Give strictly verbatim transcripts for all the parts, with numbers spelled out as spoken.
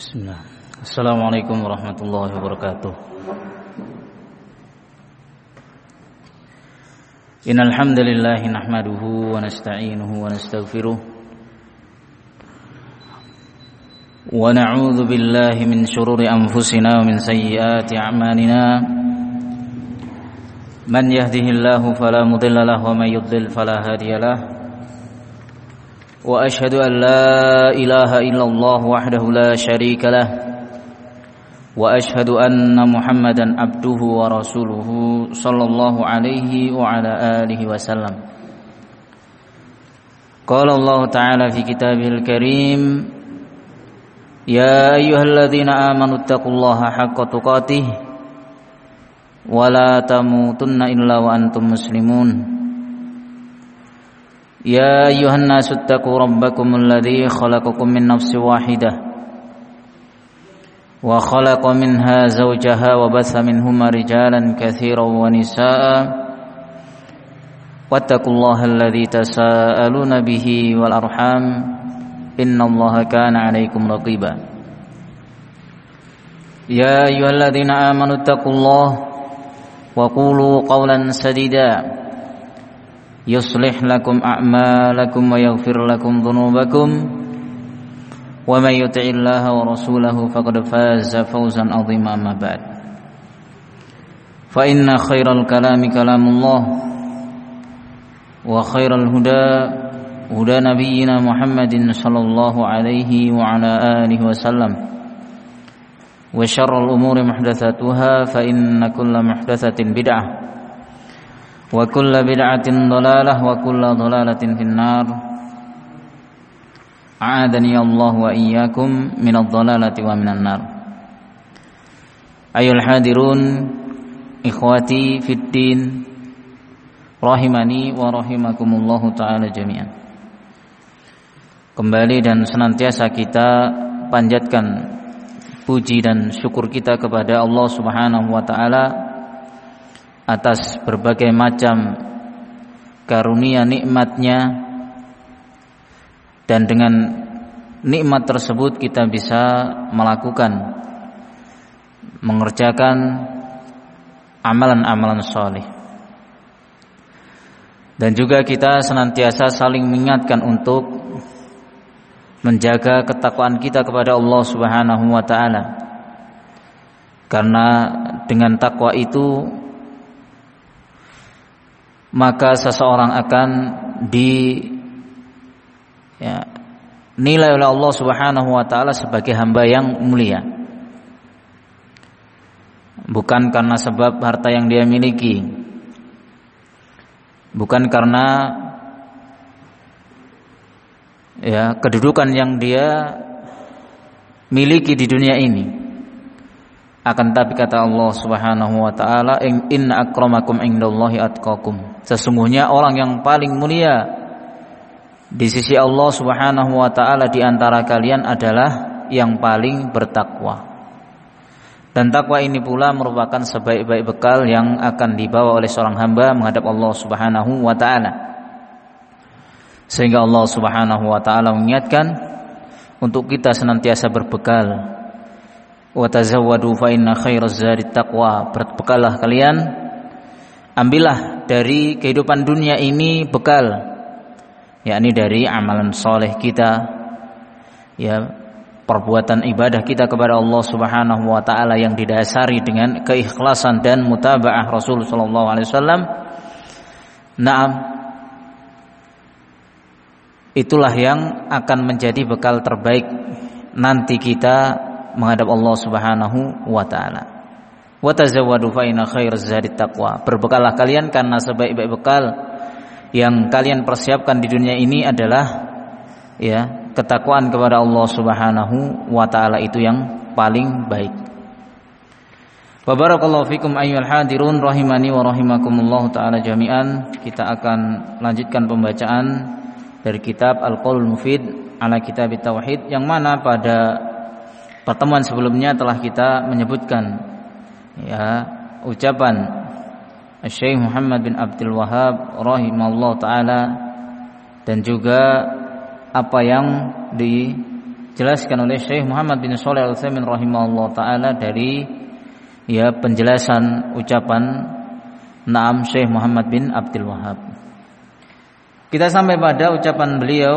Bismillah. Assalamualaikum warahmatullahi wabarakatuh. Innal hamdalillah nahmaduhu wa nasta'inuhu wa nastaghfiruh wa na'udzu billahi min shururi anfusina wa min sayyiati a'malina. Man yahdihillahu fala mudilla lahu wa may yudlil fala hadiya lahu. Wa ashhadu an la ilaha illallah wahdahu la syarika lah wa ashhadu anna Muhammadan abduhu wa rasuluhu sallallahu alaihi wa ala alihi wasallam. Qala Allah ta'ala fi kitabihil karim, ya ayyuhalladzina amanu taqullaha haqqa tuqatih wa la tamutunna illa wa antum muslimun. Ya ayyuhan nasu ittaqu rabbakum alladzi khalaqakum min nafsin wahidah wa khalaqa minha zawjaha wa batha minhuma rijalan katsiran wa nisaa'a wattaqullaha alladzi tasaaluna bihi wal arham innallaha kana 'alaikum raqiba. Ya ayyuhalladzina amanu ittaqullaha wa qulu qawlan sadida yuslih lakum a'malakum wa yaghfir lakum dhunubakum wa may yuti'illaha wa rasulahu faqad faza fawzan 'azima. Amma ba'd. Fa inna khairal kalami kalamullah wa khairal huda huda nabiyyina Muhammadin sallallahu alaihi wa ala alihi wasallam wa syarrul umuri muhdatsatuha fa inna kulla muhdatsatin bid'ah wa kullu bid'atin dhalalah wa kullu dhalalatin finnar. A'adani Allah wa iyyakum minadh dhalalati wa minan nar. Ayul hadirun ikhwati fid din rahimani wa rahimakumullah taala jami'an. Kembali dan senantiasa kita panjatkan puji dan syukur kita kepada Allah Subhanahu wa taala atas berbagai macam karunia nikmatnya, dan dengan nikmat tersebut kita bisa melakukan, mengerjakan amalan-amalan saleh. Dan juga kita senantiasa saling mengingatkan untuk menjaga ketakwaan kita kepada Allah Subhanahu wa taala. Karena dengan takwa itu maka seseorang akan dinilai oleh Allah Subhanahu wa taala sebagai hamba yang mulia. Bukan karena sebab harta yang dia miliki, bukan karena ya kedudukan yang dia miliki di dunia ini. Akan tapi kata Allah Subhanahu wa taala, inna akramakum indallahi atqakum. Sesungguhnya orang yang paling mulia di sisi Allah Subhanahu wa taala di antara kalian adalah yang paling bertakwa. Dan takwa ini pula merupakan sebaik-baik bekal yang akan dibawa oleh seorang hamba menghadap Allah Subhanahu wa taala. Sehingga Allah Subhanahu wa taala mengingatkan untuk kita senantiasa berbekal. Wa tazawwadu fa inna khairaz zadi taqwa. Berbekallah kalian, ambillah dari kehidupan dunia ini bekal, yakni dari amalan soleh kita, ya perbuatan ibadah kita kepada Allah Subhanahu wa taala yang didasari dengan keikhlasan dan mutabaah Rasul sallallahu alaihi wasallam. Naam, itulah yang akan menjadi bekal terbaik nanti kita menghadap Allah Subhanahu wa taala. Wa tazawwadu fa inna khairaz zadi taqwa. Berbekallah kalian karena sebaik-baik bekal yang kalian persiapkan di dunia ini adalah ya ketakwaan kepada Allah Subhanahu wa taala, itu yang paling baik. Wa barakallahu fikum ayyuhal hadirun rahimani wa rahimakumullah taala jami'an. Kita akan lanjutkan pembacaan dari kitab Al-Qaulul Mufid ala Kitab Tauhid, yang mana pada pertemuan sebelumnya telah kita menyebutkan ya ucapan Syekh Muhammad bin Abdul Wahhab rahimahullah taala, dan juga apa yang di dijelaskan oleh Syekh Muhammad bin Shalih Al-Utsaimin rahimahullah taala dari ya penjelasan ucapan Naam Syekh Muhammad bin Abdul Wahhab. Kita sampai pada ucapan beliau,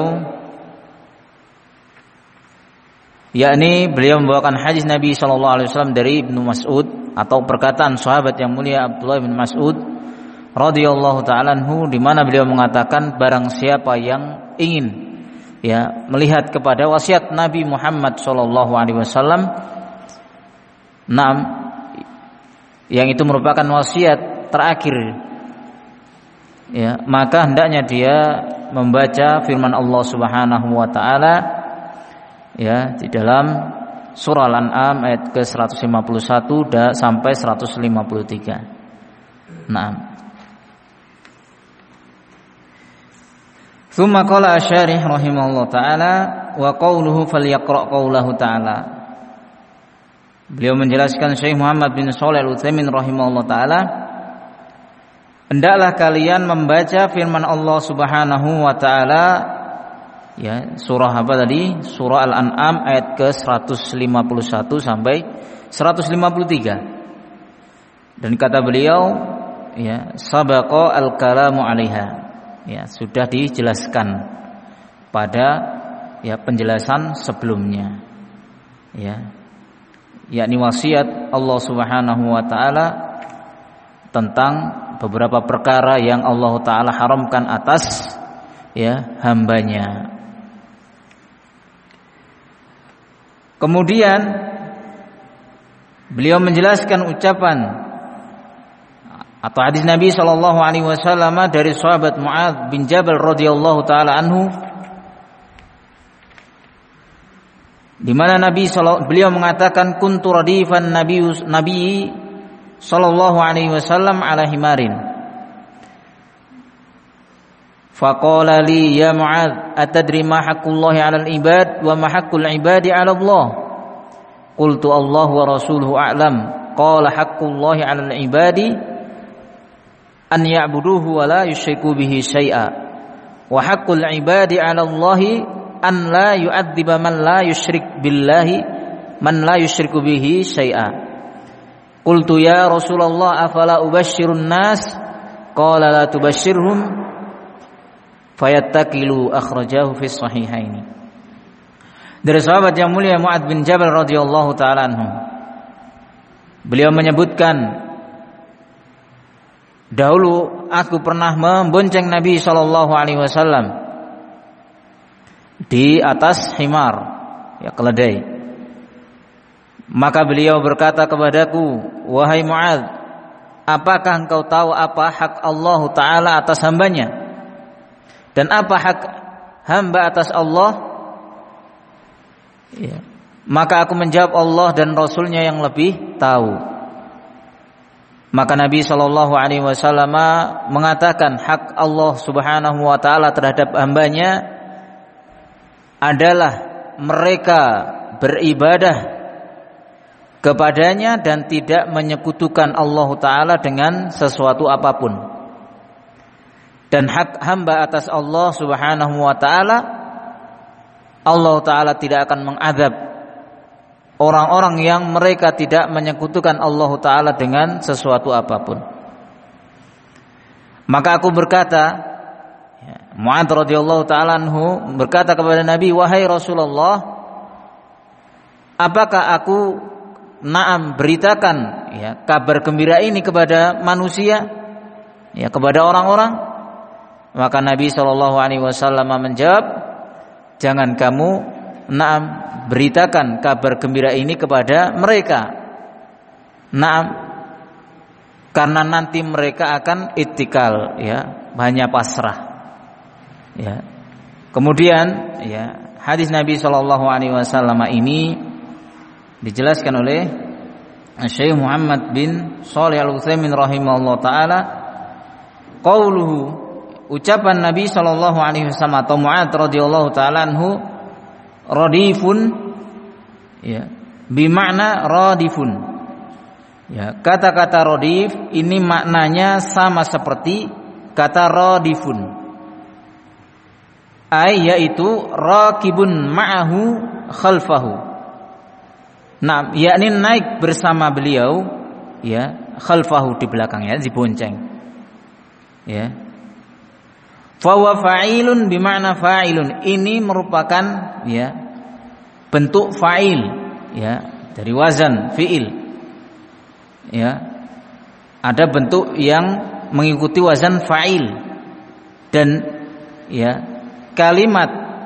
yakni beliau membawakan hadis Nabi sallallahu alaihi wasallam dari Ibnu Mas'ud atau perkataan sahabat yang mulia Abdullah bin Mas'ud radhiyallahu ta'ala anhu, di mana beliau mengatakan barang siapa yang ingin ya melihat kepada wasiat Nabi Muhammad sallallahu alaihi wasallam, naam, yang itu merupakan wasiat terakhir, ya, maka hendaknya dia membaca firman Allah Subhanahu wa taala ya di dalam surah Al-An'am ayat ke seratus lima puluh satu dan sampai seratus lima puluh tiga. Naam. Tsumma qala asy-syarih rahimahullah taala wa qauluhu falyaqra qaulahu taala. Beliau menjelaskan, Syekh Muhammad bin Shalih Al-Utsaimin rahimahullah taala, hendaklah kalian membaca firman Allah Subhanahu wa taala ya, surah apa tadi? Surah Al-An'am ayat ke seratus lima puluh satu sampai seratus lima puluh tiga. Dan kata beliau ya, sabaqa al-kalamu 'alaiha. Ya, sudah dijelaskan pada ya penjelasan sebelumnya. Ya. Yakni wasiat Allah Subhanahu wa taala tentang beberapa perkara yang Allah taala haramkan atas ya hambanya. Kemudian beliau menjelaskan ucapan atau hadis Nabi sallallahu alaihi wasallam dari sahabat Mu'adz bin Jabal radhiyallahu taala anhu, di mana Nabi beliau mengatakan kuntu radifan Nabi Nabi sallallahu alaihi wasallam ala himarin. Faqala li ya Mu'adz atadri ma haqqullahi 'alal ibad wa ma haqqul ibadi 'ala Allah? Qultu Allah wa rasuluhu a'lam. Qala haqqullahi 'alal ibadi an ya'buduhu wa la yusyriku bihi syai'a wa haqqul ibadi 'ala Allahi an la yu'adziba man la yusyrik billahi man la yusyriku bihi syai'a. Qultu ya Rasulullah afala ubashshirun nas? Qala la tubashshirhum fayattakilu, akhrajahu fi sahihaini. Dari sahabat yang mulia Mu'adz bin Jabal radhiyallahu taala anhu, beliau menyebutkan, dahulu aku pernah membonceng Nabi sallallahu alaihi wasallam di atas himar, ya keledai. Maka beliau berkata kepadaku, wahai Mu'adz, apakah engkau tahu apa hak Allah taala atas hambanya dan apa hak hamba atas Allah? Ya. Maka aku menjawab, Allah dan Rasulnya yang lebih tahu. Maka Nabi sallallahu alaihi wasallam mengatakan hak Allah Subhanahu wa taala terhadap hambanya adalah mereka beribadah kepadanya dan tidak menyekutukan Allah taala dengan sesuatu apapun. Dan hak hamba atas Allah Subhanahu wa taala, Allah taala tidak akan mengadab orang-orang yang mereka tidak menyekutukan Allah taala dengan sesuatu apapun. Maka aku berkata, ya, Mu'adz radhiyallahu taala anhu berkata kepada Nabi, wahai Rasulullah, apakah aku na'am beritakan ya kabar gembira ini kepada manusia, ya kepada orang-orang? Maka Nabi sallallahu alaihi wasallam menjawab, jangan kamu na'am beritakan kabar gembira ini kepada mereka. Na'am, karena nanti mereka akan ittikal, ya, hanya pasrah. Ya. Kemudian, ya, hadis Nabi sallallahu alaihi wasallam ini dijelaskan oleh Syekh Muhammad bin Shalih Al-Utsaimin rahimahullah taala, qauluhu, ucapan Nabi sallallahu alaihi wasallam atau Mu'adz radhiyallahu taala anhu, radifun, ya, bimakna radifun. Ya, kata-kata radif ini maknanya sama seperti kata radifun. Ai yaitu raqibun ma'ahu khalfahu. Nah, yakni naik bersama beliau, ya, khalfahu di belakangnya, dibonceng. Ya. Fa huwa fa'ilun bima'na fa'ilun. Ini merupakan ya bentuk fa'il, ya, dari wazan fi'il. Ya. Ada bentuk yang mengikuti wazan fa'il dan ya kalimat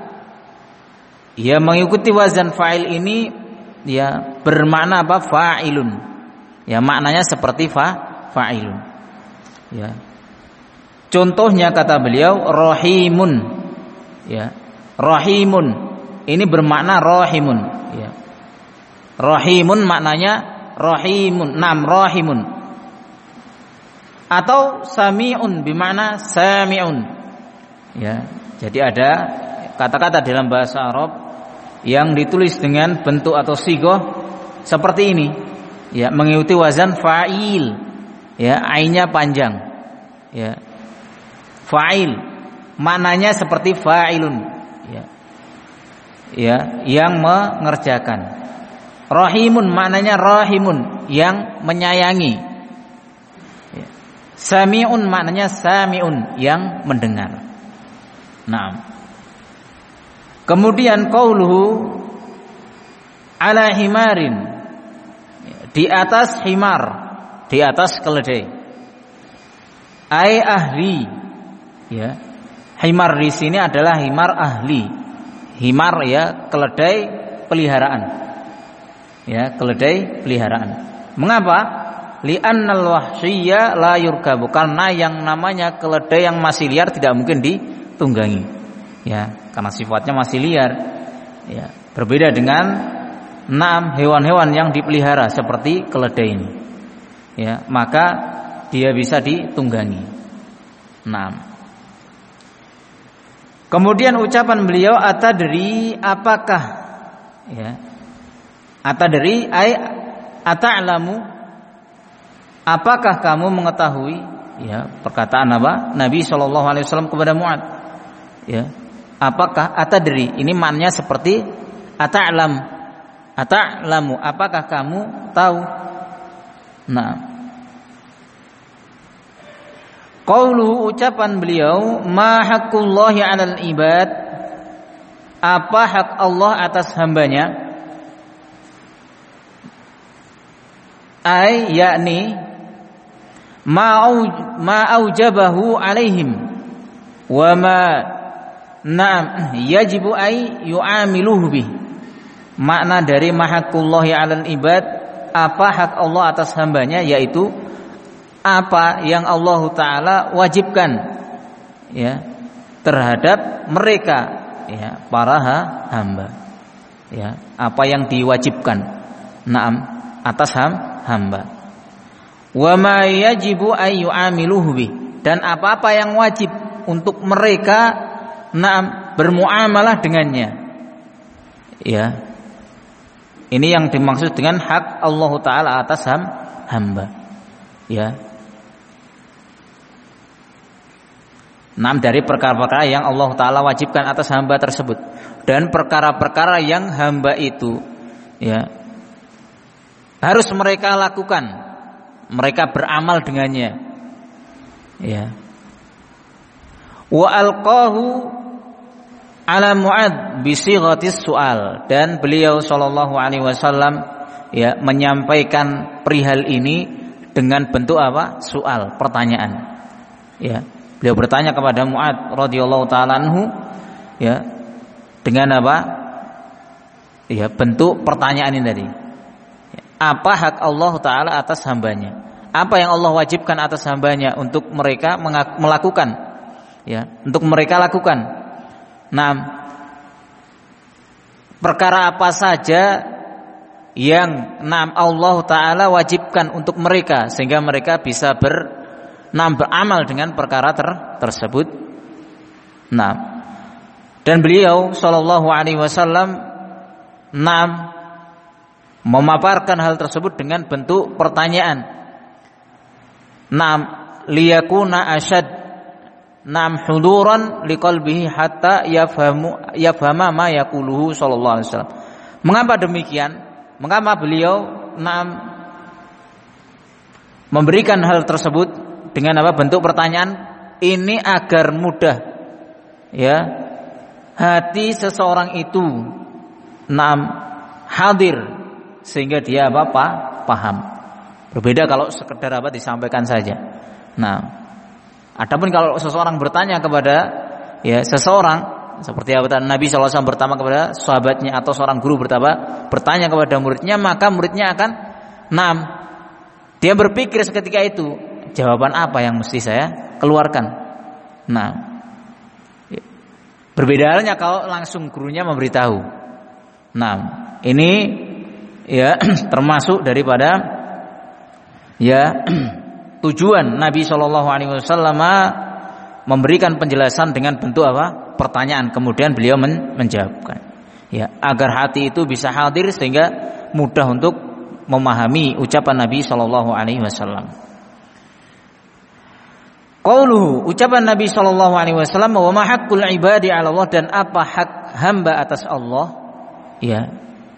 ya mengikuti wazan fa'il ini ya bermakna apa? Fa'ilun. Ya, maknanya seperti fa fa'ilun. Ya. Contohnya kata beliau rahimun. Ya. Rahimun. Ini bermakna rahimun, ya. Rahimun maknanya rahimun, nam rahimun. Atau sami'un bermakna sami'un. Ya. Jadi ada kata-kata dalam bahasa Arab yang ditulis dengan bentuk atau sigoh seperti ini, ya, mengikuti wazan fa'il, ya, ainnya panjang, ya, fa'il, maknanya seperti fa'ilun, ya, ya, yang mengerjakan. Rahimun maknanya rahimun, yang menyayangi. Ya. Sami'un maknanya sami'un, yang mendengar. Nah, kemudian qauluhu ala himarin, di atas himar, di atas keledai. Ai ahli, ya. Himar di sini adalah himar ahli. Himar ya keledai peliharaan. Ya, keledai peliharaan. Mengapa? Li'annal wahsyiyya la yurkabu, karena yang namanya keledai yang masih liar tidak mungkin ditunggangi. Ya, karena sifatnya masih liar. Ya, berbeda dengan enam hewan-hewan yang dipelihara seperti keledai ini. Ya, maka dia bisa ditunggangi. Enam. Kemudian ucapan beliau atadri, apakah, ya, atadri ay ata'lamu, apakah kamu mengetahui, ya, perkataan apa Nabi shallallahu alaihi wasallam kepada Mu'ad, ya, apakah atadri ini maknanya seperti ata'lam, ata'lamu, apakah kamu tahu. Nah, qauluhu, ucapan beliau, ma haqqullahi 'alal ibad, apa hak Allah atas hambanya, ay yakni ma ma aujabahu 'alaihim wa ma na'am yajibu ay yu'amiluhu bih. Makna dari ma haqqullahi 'alal ibad, apa hak Allah atas hambanya, yaitu apa yang Allah Ta'ala wajibkan, ya, terhadap mereka, ya, para hamba, ya, apa yang diwajibkan, naam, atas hamba. Wa ma yajibu ay yu'amiluhu bih, dan apa-apa yang wajib untuk mereka, naam, bermuamalah dengannya. Ya. Ini yang dimaksud dengan hak Allah Ta'ala atas hamba. Ya. Enam dari perkara-perkara yang Allah Ta'ala wajibkan atas hamba tersebut, dan perkara-perkara yang hamba itu, ya, harus mereka lakukan, mereka beramal dengannya. Ya. Wa alqahu ala Mu'ad bi sighatis su'al, dan beliau sallallahu alaihi wasallam, ya, menyampaikan perihal ini dengan bentuk apa? Soal, pertanyaan. Ya. Beliau bertanya kepada Mu'ad radhiyallahu taala anhu, ya, dengan apa? Ya, bentuk pertanyaan ini tadi. Apa hak Allah Ta'ala atas hambanya? Apa yang Allah wajibkan atas hambanya untuk mereka melakukan, ya, untuk mereka lakukan. Nah, perkara apa saja yang nah, Allah Ta'ala wajibkan untuk mereka, sehingga mereka bisa ber Nah, beramal dengan perkara ter, tersebut. Nah, dan beliau sallallahu alaihi wasallam nah, memaparkan hal tersebut dengan bentuk pertanyaan. Nah, liyakuna asyad nam huduran liqalbihi hatta yafhamu yafhama ma yaquluhu sallallahu alaihi wasallam. Mengapa demikian? Mengapa beliau naam memberikan hal tersebut dengan apa bentuk pertanyaan? Ini agar mudah ya hati seseorang itu naam hadir sehingga dia apa, apa paham. Berbeda kalau sekedar apa disampaikan saja. Nah, adapun kalau seseorang bertanya kepada ya seseorang seperti apa Nabi shallallahu alaihi wasallam bertanya kepada sahabatnya atau seorang guru bertanya bertanya kepada muridnya, maka muridnya akan naam dia berpikir seketika itu jawaban apa yang mesti saya keluarkan. Nah, berbeda halnya kalau langsung gurunya memberitahu. Nah, ini ya termasuk daripada ya tujuan Nabi shallallahu alaihi wasallam memberikan penjelasan dengan bentuk apa? Pertanyaan, kemudian beliau men- menjawabkan. Ya, agar hati itu bisa hadir sehingga mudah untuk memahami ucapan Nabi shallallahu alaihi wasallam. Qauluhu, ucapan Nabi shallallahu alaihi wasallam, wa ma haqqul ibadi 'ala Allah, dan apa hak hamba atas Allah? Ya.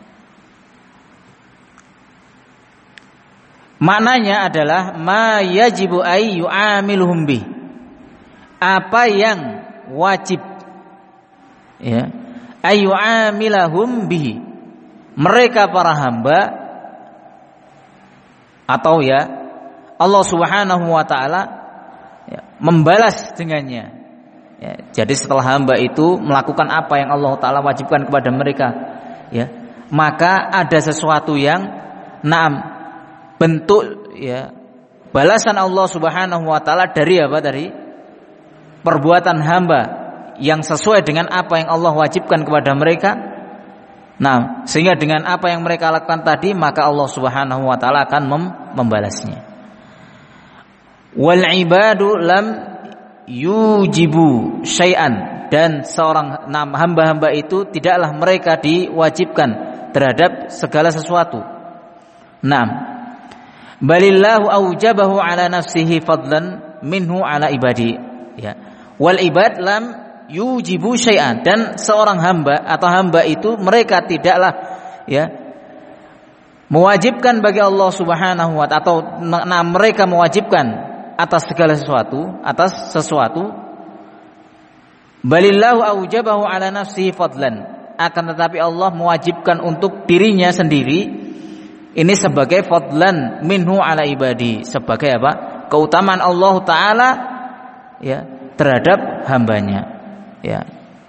Maknanya adalah ma yajibu ay yu'amiluhum bih. Apa yang wajib ya ay yu'amilahum bihi. Mereka para hamba atau ya Allah Subhanahu wa taala ya, membalas dengannya. Ya, jadi setelah hamba itu melakukan apa yang Allah taala wajibkan kepada mereka, ya, maka ada sesuatu yang naam bentuk ya balasan Allah Subhanahu wa taala dari apa dari perbuatan hamba yang sesuai dengan apa yang Allah wajibkan kepada mereka. Nah, sehingga dengan apa yang mereka lakukan tadi maka Allah Subhanahu wa taala akan mem- membalasnya. Wal ibadu lam yujibu syai'an, dan seorang hamba-hamba itu tidaklah mereka diwajibkan terhadap segala sesuatu. Naam. Balillahu aujabahu ala nafsihi fadlan minhu ala ibadi. Ya. Wal ibad lam yujibu syai'an, dan seorang hamba atau hamba itu mereka tidaklah ya mewajibkan bagi Allah Subhanahu wa taala, atau nah, mereka mewajibkan atas segala sesuatu, atas sesuatu. Balillahu aujabahu ala nafsihi fadlan, akan tetapi Allah mewajibkan untuk dirinya sendiri ini sebagai fadlan minhu ala ibadi, sebagai apa? Keutamaan Allah taala ya terhadap hambanya. Ya.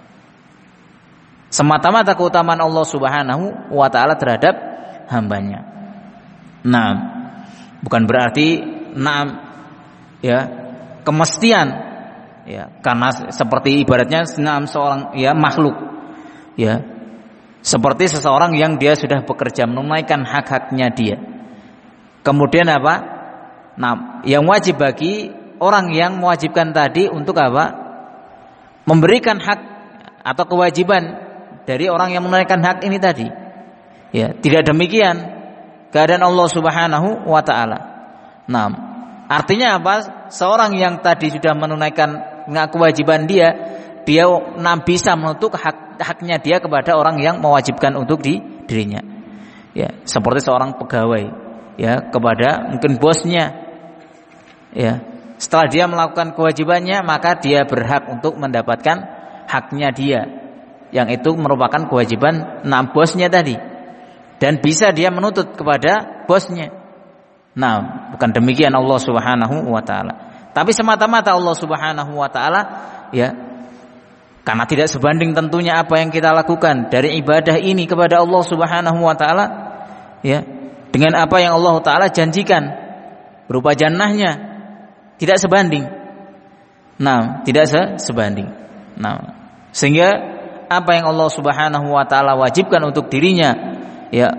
Semata-mata keutamaan Allah Subhanahu wa taala terhadap hambanya. Nah, bukan berarti naam ya kemestian ya, karena seperti ibaratnya naam seorang ya makhluk ya, seperti seseorang yang dia sudah bekerja menunaikan hak-haknya dia. Kemudian apa? Nah, yang wajib bagi orang yang mewajibkan tadi untuk apa? Memberikan hak atau kewajiban dari orang yang menunaikan hak ini tadi. Ya, tidak demikian keadaan Allah Subhanahu wa taala. Nah, artinya apa? Seorang yang tadi sudah menunaikan kewajiban dia, dia nah, bisa menuntut hak haknya dia kepada orang yang mewajibkan untuk di dirinya. Ya, seperti seorang pegawai ya kepada mungkin bosnya. Ya, setelah dia melakukan kewajibannya, maka dia berhak untuk mendapatkan haknya dia, yang itu merupakan kewajiban enam bosnya tadi, dan bisa dia menuntut kepada bosnya. Nah, bukan demikian Allah Subhanahu wa taala. Tapi semata-mata Allah Subhanahu wa taala ya, karena tidak sebanding tentunya apa yang kita lakukan dari ibadah ini kepada Allah Subhanahu wa taala ya, dengan apa yang Allah taala janjikan berupa jannahnya, tidak sebanding. Nah, tidak sebanding. Nah, sehingga apa yang Allah Subhanahu wa taala wajibkan untuk dirinya ya,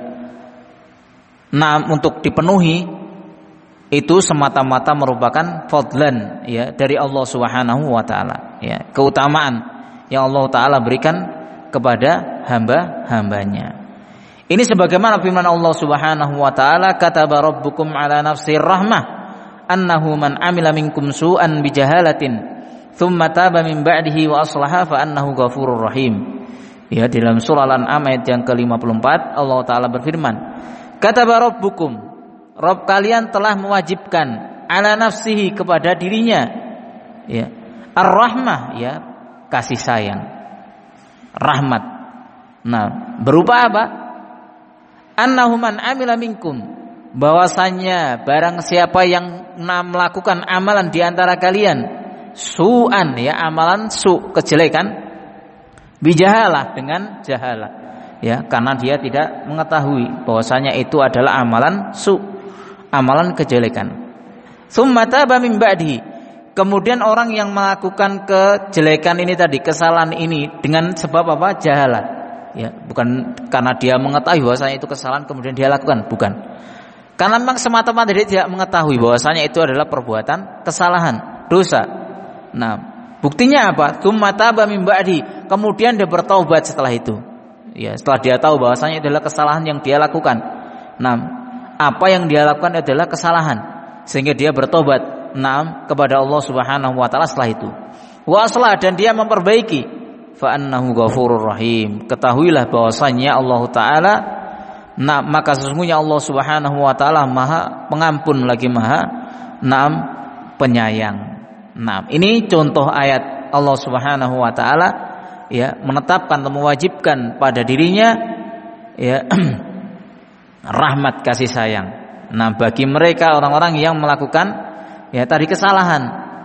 nah untuk dipenuhi itu semata-mata merupakan fadlan ya dari Allah Subhanahu wa taala ya, keutamaan yang Allah taala berikan kepada hamba-hambanya. Ini sebagaimana firman Allah Subhanahu wa taala, kataba rabbukum ala nafsir rahmah annahu man amila minkum su'an bijahalatin thumma taba min ba'dihi wa aslaha fa annahu ghafurur rahim. Ya, di dalam surah Al-An'am ayat yang ke lima puluh empat Allah taala berfirman, "Kataba rabbukum," Rabb kalian telah mewajibkan ala nafsihi kepada dirinya, ya, ar-rahmah, ya, kasih sayang, rahmat. Nah, berupa apa? Annahu man amila minkum, bahwasanya barang siapa yang melakukan amalan di antara kalian su'an, ya, amalan su, kejelekan, bijahalah, dengan jahalah, ya, karena dia tidak mengetahui bahwasanya itu adalah amalan su, amalan kejelekan. Tsumma taba min ba'di, kemudian orang yang melakukan kejelekan ini tadi, kesalahan ini dengan sebab apa? Jahalah, ya, bukan karena dia mengetahui bahwasanya itu kesalahan kemudian dia lakukan, bukan. Karena memang semata-mata dia tidak mengetahui bahwasanya itu adalah perbuatan kesalahan, dosa. Nah, buktinya apa? Tsumma taba min ba'di, kemudian dia bertaubat setelah itu. Ya, setelah dia tahu bahwasanya itu adalah kesalahan yang dia lakukan. Nah, apa yang dia lakukan adalah kesalahan, sehingga dia bertobat, nah, kepada Allah Subhanahu wa taala setelah itu. Wa aslah, dan dia memperbaiki, fa annahu ghafurur rahim. Ketahuilah bahwasanya Allah taala, nah, maka sesungguhnya Allah Subhanahu wa taala Maha Pengampun lagi Maha, nah, penyayang. Nah, ini contoh ayat Allah Subhanahu wa taala, ya, menetapkan atau mewajibkan pada dirinya, ya, rahmat kasih sayang. Nah, bagi mereka orang-orang yang melakukan, ya, tadi kesalahan,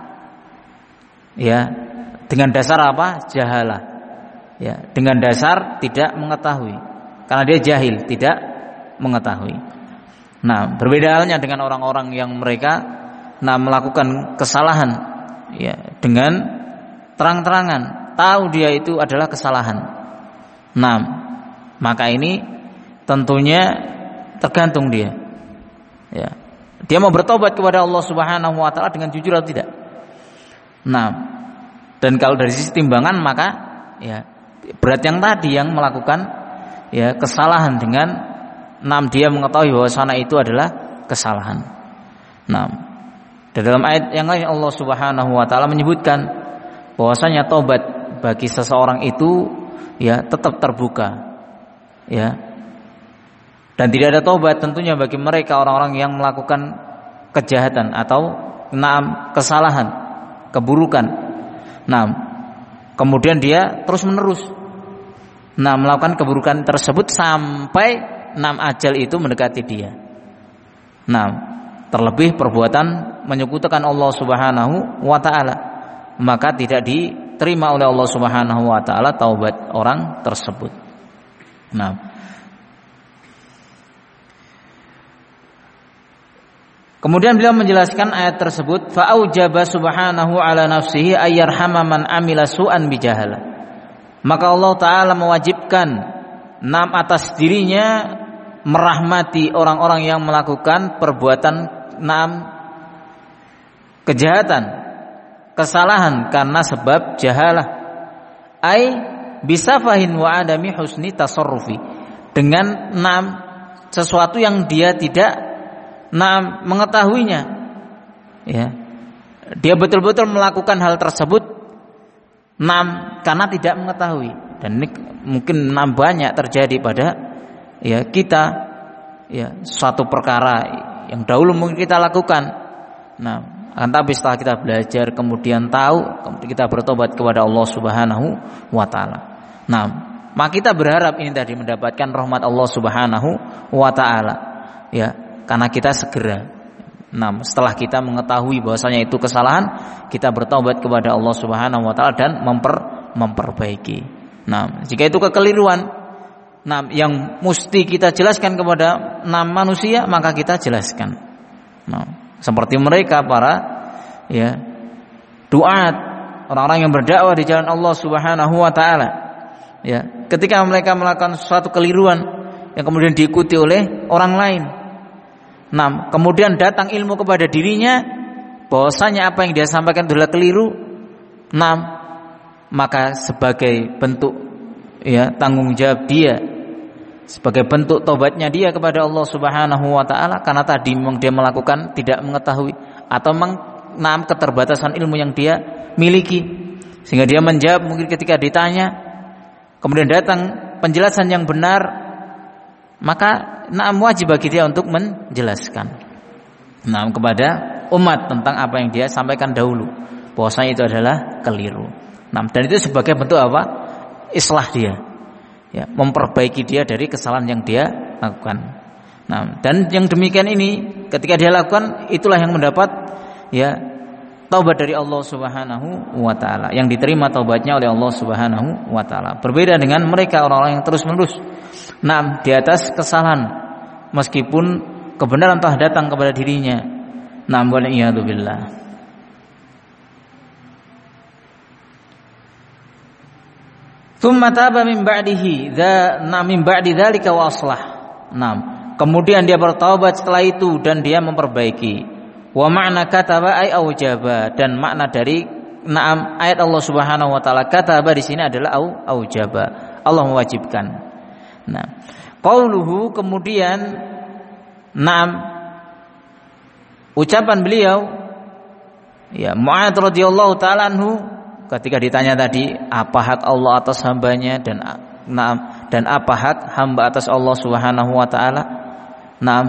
ya, dengan dasar apa? Jahalah, ya, dengan dasar tidak mengetahui, karena dia jahil, tidak mengetahui. Nah, berbeda halnya dengan orang-orang yang mereka, nah, melakukan kesalahan, ya, dengan terang-terangan tahu dia itu adalah kesalahan. Nah, maka ini tentunya tergantung dia, ya, dia mau bertobat kepada Allah Subhanahu wa taala dengan jujur atau tidak. Nah, dan kalau dari sisi timbangan, maka, ya, berat yang tadi yang melakukan, ya, kesalahan dengan, nah, dia mengetahui bahwa sana itu adalah kesalahan. Nah, dalam ayat yang lain Allah Subhanahu wa taala menyebutkan bahwasanya taubat bagi seseorang itu, ya, tetap terbuka, ya, dan tidak ada taubat tentunya bagi mereka orang-orang yang melakukan kejahatan atau, nah, kesalahan, keburukan. Nah, kemudian dia terus menerus, nah, melakukan keburukan tersebut sampai, nah, ajal itu mendekati dia. Nah, terlebih perbuatan menyekutukan Allah Subhanahu wa taala, maka tidak diterima oleh Allah Subhanahu wa taala taubat orang tersebut. Nah, kemudian beliau menjelaskan ayat tersebut, fa aujaba subhanahu ala nafsihi ayyarhama man amila su'an bijahalah. Maka Allah taala mewajibkan, nam, atas dirinya merahmati orang-orang yang melakukan perbuatan, nam, kejahatan, kesalahan karena sebab jahalah. Ai bisafahin wa adami husni tasarrufi, dengan, nam, sesuatu yang dia tidak, nah, mengetahuinya, ya, dia betul-betul melakukan hal tersebut, nah, karena tidak mengetahui. Dan ini mungkin, nah, banyak terjadi pada, ya, kita, ya, suatu perkara yang dahulu mungkin kita lakukan, nah, akan tapi setelah kita belajar kemudian tahu, kemudian kita bertobat kepada Allah Subhanahu wa taala. Nah, maka kita berharap ini tadi mendapatkan rahmat Allah Subhanahu wa taala, ya, karena kita segera, nah, setelah kita mengetahui bahwasanya itu kesalahan, kita bertaubat kepada Allah Subhanahu wa taala dan memper, memperbaiki. Nah, jika itu kekeliruan, nah, yang mesti kita jelaskan kepada, nah, manusia, maka kita jelaskan. Nah, seperti mereka para, ya, duat, orang-orang yang berdakwah di jalan Allah Subhanahu wa taala, ya, ketika mereka melakukan suatu keliruan yang kemudian diikuti oleh orang lain, nah, kemudian datang ilmu kepada dirinya bahwasanya apa yang dia sampaikan adalah keliru, nah, maka sebagai bentuk, ya, tanggung jawab dia, sebagai bentuk tobatnya dia kepada Allah Subhanahu wa taala, karena tadi memang dia melakukan tidak mengetahui atau memang, nah, keterbatasan ilmu yang dia miliki, sehingga dia menjawab mungkin ketika ditanya, kemudian datang penjelasan yang benar, maka na'am wajib bagi dia untuk menjelaskan na'am kepada umat tentang apa yang dia sampaikan dahulu, bahwasanya itu adalah keliru. Na'am, dan itu sebagai bentuk apa? Islah dia. Ya, memperbaiki dia dari kesalahan yang dia lakukan. Nah, dan yang demikian ini ketika dia lakukan, itulah yang mendapat ya taubat dari Allah Subhanahu wa taala, yang diterima taubatnya oleh Allah Subhanahu wa taala. Berbeda dengan mereka orang-orang yang terus-menerus nah di atas kesalahan meskipun kebenaran telah datang kepada dirinya. Na'am wal iyadu billah. Tsumma taba min ba'dihi dza na min ba'di dzalika wa aslah. Naam. Kemudian dia bertaubat setelah itu dan dia memperbaiki. Wa ma'na kataba ay aujaba, dan makna dari naam ayat Allah Subhanahu wa taala kataba di sini adalah au aujaba. Allah mewajibkan. Nah, qauluhu kemudian naam ucapan beliau ya Mu'adz radhiyallahu taala anhu ketika ditanya tadi apa hak Allah atas hambanya dan naam dan apa hak hamba atas Allah Subhanahu wa taala. Naam.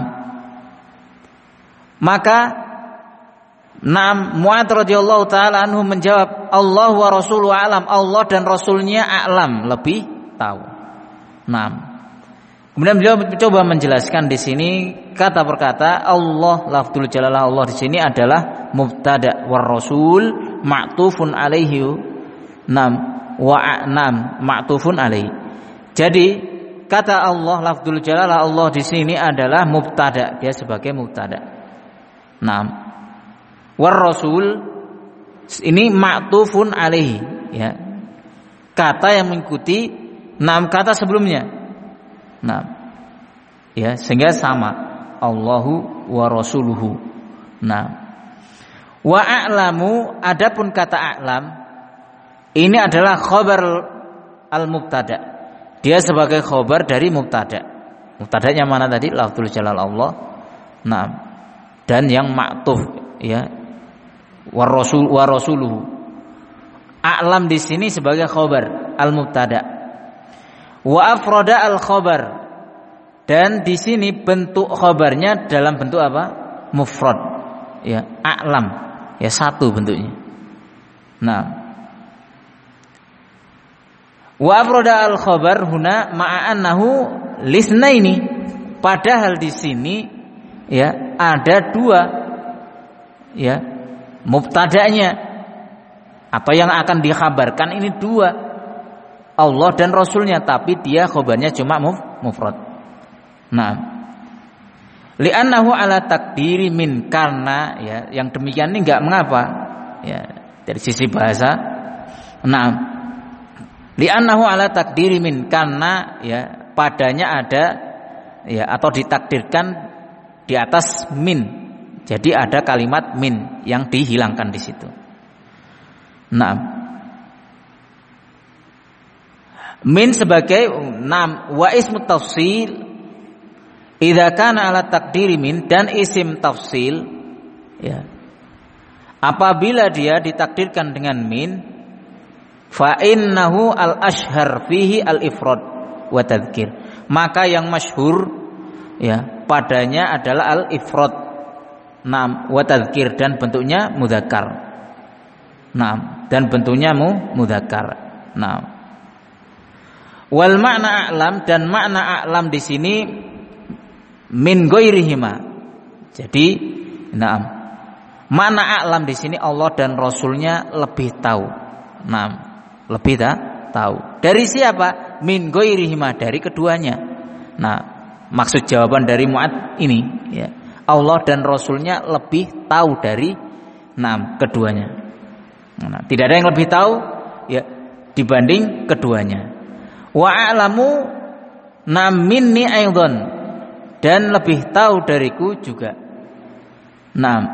Maka naam Mu'adz radhiyallahu taala anhu menjawab, Allah wa rasuluhu a'lam, Allah dan rasulnya a'lam, lebih tahu. Naam. Kemudian beliau mencoba menjelaskan di sini kata per kata Allah lafdzul jalalah Allah di sini adalah mubtada war rasul ma'tufun alaihi nam wa nam ma'tufun alaihi. Jadi kata Allah lafdzul jalalah Allah di sini adalah mubtada, dia sebagai mubtada. Nam war rasul ini ma'tufun alaihi ya. Kata yang mengikuti nam kata sebelumnya. Nah, ya sehingga sama Allahu wa rasuluhu. Nah, wa a'lamu, adapun kata a'lam ini adalah khabar al-mubtada. Dia sebagai khabar dari mubtada. Mubtadanya mana tadi? Lafdzul jalal Allah. Nah, dan yang ma'tuf ya wa rasul wa rasuluhu. A'lam di sini sebagai khabar al-mubtada. Wa afrada al-khabar, dan di sini bentuk khabarnya dalam bentuk apa? Mufrad. Ya, a'lam. Ya satu bentuknya. Nah. Wa afrada al-khabar huna ma'a annahu lisnaini. Padahal di sini ya ada dua ya mubtada'nya atau yang akan dikhabarkan ini dua, Allah dan Rasulnya, tapi dia khabarnya cuma mufrad. Nah, li'annahu ala takdiri min, karena ya yang demikian ini enggak mengapa ya dari sisi bahasa. Nah, li'annahu ala takdiri min, karena ya padanya ada ya atau ditakdirkan di atas min. Jadi ada kalimat min yang dihilangkan di situ. Nah, min sebagai nam wa ismu tafsil idza kana ala takdiri min, dan isim tafsil ya apabila dia ditakdirkan dengan min fa innahu al ashhar fihi al ifrad wa tadhkir, maka yang masyhur ya padanya adalah al ifrad nam wa tadhkir, dan bentuknya mudzakkar. Nam, dan bentuknya mu mudzakkar. Nam. Wal makna a'lam, dan makna a'lam di sini min ghairihima. Jadi, na'am. Makna a'lam di sini Allah dan Rasulnya lebih tahu. Na'am, lebih tak tahu. Dari siapa? Min ghairihima, dari keduanya. Nah, maksud jawaban dari Mu'adz ini ya. Allah dan Rasulnya lebih tahu dari na'am keduanya. Nah, tidak ada yang lebih tahu ya dibanding keduanya. Wa a'lamu na minni aidan, dan lebih tahu dariku juga. Nah,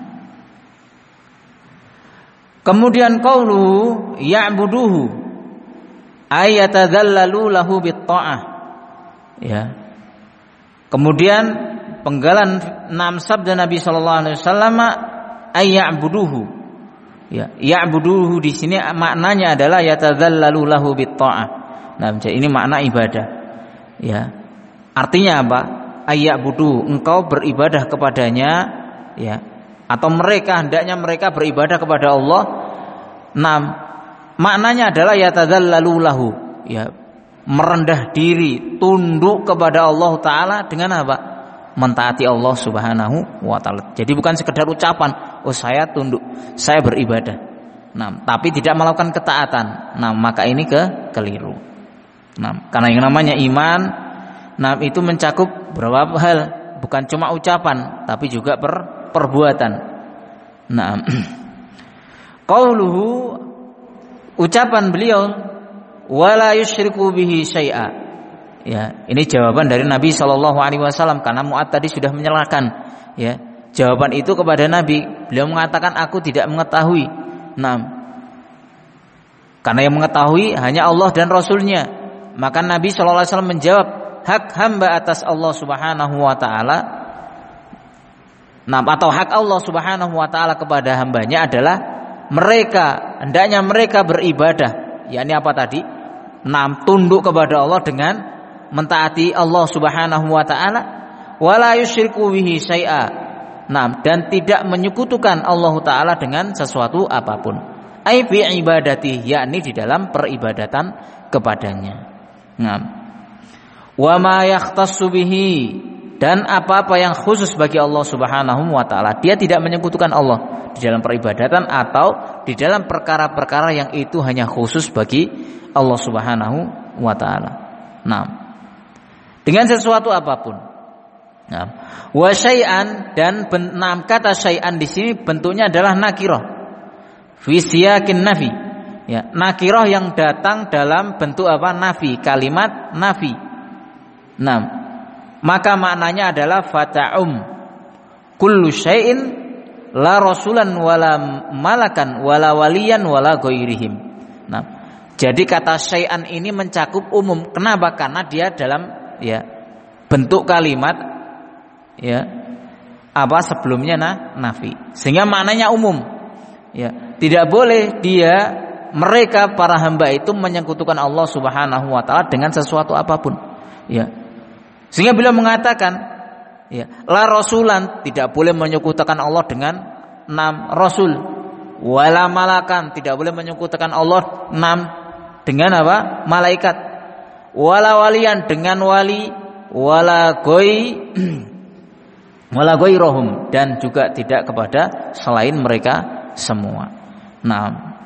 kemudian qauluhu ya'buduhu ayatadzallalu lahu bitta'ah. Ya. Kemudian penggalan enam sabda Nabi sallallahu alaihi wasallam ayya'buduhu. Ya, ya'buduhu di sini maknanya adalah yatadzallalu lahu bitta'ah. Nah, ini makna ibadah. Ya. Artinya apa? Ayyak budu, engkau beribadah kepadanya, ya. Atau mereka hendaknya mereka beribadah kepada Allah. Nah, maknanya adalah yatadzallalu lahu, ya. Merendah diri, tunduk kepada Allah taala dengan apa? Mentaati Allah Subhanahu wa taala. Jadi bukan sekedar ucapan, oh saya tunduk, saya beribadah. Nah, tapi tidak melakukan ketaatan. Nah, maka ini ke keliru. Nah, karena yang namanya iman, nah itu mencakup beberapa hal, bukan cuma ucapan, tapi juga per, perbuatan. Nah, qauluhu, ucapan beliau, wala yusyriku bihi syai'a. Ya, ini jawaban dari Nabi shallallahu alaihi wasallam karena Mu'ad tadi sudah menyerahkan, ya, jawaban itu kepada Nabi. Beliau mengatakan aku tidak mengetahui. Nah, karena yang mengetahui hanya Allah dan Rasulnya. Maka Nabi shallallahu alaihi wasallam menjawab, hak hamba atas Allah Subhanahu wa taala, nah, atau hak Allah Subhanahu wa taala kepada hambanya adalah mereka, hendaknya mereka beribadah. yakni apa tadi? Nam, tunduk kepada Allah dengan mentaati Allah Subhanahu wa taala, wala yusyriku bihi syai'a. Nam, dan tidak menyekutukan Allah taala dengan sesuatu apapun. Ai fi ibadati, yakni di dalam peribadatan kepadanya. Nam. Wa ma yakhtassu bihi, dan apa-apa yang khusus bagi Allah Subhanahu wa taala. Dia tidak menyekutukan Allah di dalam peribadatan atau di dalam perkara-perkara yang itu hanya khusus bagi Allah Subhanahu wa taala. Nah, dengan sesuatu apapun. Nah, wa syai'an, dan benam kata syai'an di sini bentuknya adalah nakirah. Fi siyaqin nafi. Ya, nakirah yang datang dalam bentuk apa? Nafi, kalimat nafi. Nah, maka maknanya adalah fata'um kullu syai'in la rasulan wala malakan wala waliyan wala ghairihim. Nah, jadi kata syai'an ini mencakup umum. Kenapa? Karena dia dalam ya bentuk kalimat ya apa sebelumnya nah, nafi. Sehingga maknanya umum. Ya, tidak boleh dia mereka para hamba itu menyekutukan Allah Subhanahu wa taala dengan sesuatu apapun. Ya. Sehingga beliau mengatakan ya, la rasulan, tidak boleh menyekutukan Allah dengan enam rasul, wala malakan, tidak boleh menyekutukan Allah enam dengan apa? Malaikat, wala walian, dengan wali, wala goi wala goirohum, dan juga tidak kepada selain mereka semua. Nah,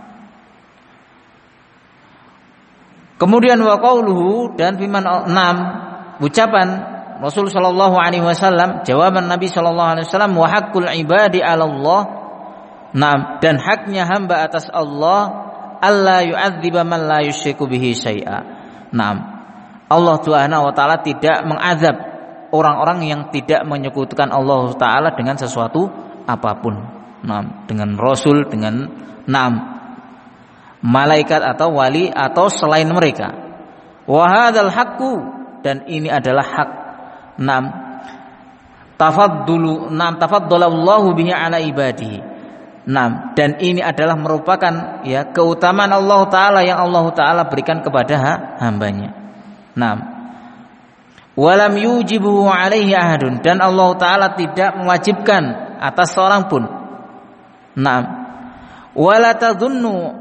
kemudian wa qauluhu, dan firman enam, ucapan Rasul sallallahu alaihi wasallam, jawaban Nabi sallallahu alaihi wasallam, wa haqqul ibadi 'ala Allah. Nah, dan haknya hamba atas Allah, alla yu'adziba man la yusyriku bihi syai'a. Nah, Allah Subhanahu wa taala tidak mengazab orang-orang yang tidak menyekutukan Allah taala dengan sesuatu apapun. Nah, dengan rasul, dengan nam malaikat atau wali atau selain mereka. Wa hadzal haqqu, dan ini adalah hak. Nam tafaddulu nam tafaddalallahu bihi ala ibadihi. Nam, dan ini adalah merupakan ya keutamaan Allah taala yang Allah taala berikan kepada hambanya. Nam, walam yujibu alaihi ahadun, dan Allah taala tidak mewajibkan atas seorang pun. Nam, wala tadhunnu